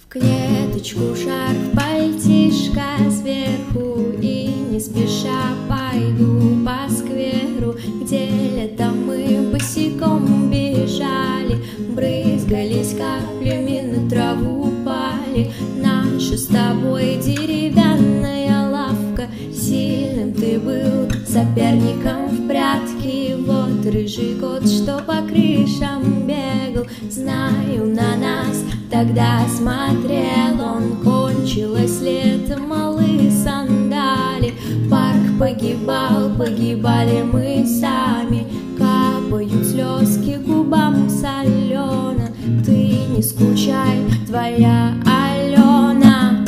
В клеточку шарф, пальтишко сверху, и не спеша пойду по скверу, где летом мы босиком бежали, брызгались каплями, на траву пали. Наша с тобой деревянная лавка, сильным ты был соперником в прятки. Вот рыжий кот, что по крышам бегал, знаю, на нас тогда смотрел он. Кончилось лето, малые сандали, парк погибал, погибали мы сами. Капают слезки губам солено, ты не скучай, твоя Алена.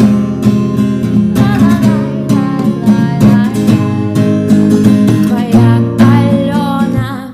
Твоя Алена.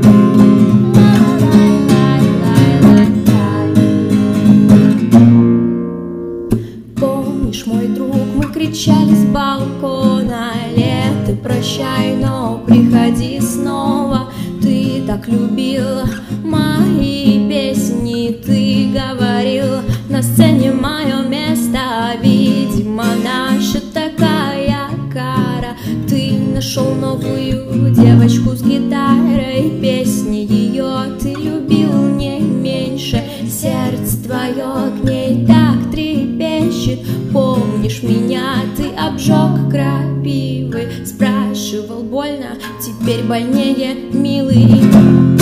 Помнишь, мой друг, мы кричали с балкона: лето, прощай, но приходи снова. Ты так любил мои песни, ты говорил: на сцене мое место. Видимо, наша такая кара. Ты нашел новую девочку с гитарой, песни ее ты любил не меньше. Сердце твое к ней так трепещет. Помнишь меня, ты обжег крапивой, спрашивал: больно? Теперь больнее, милый.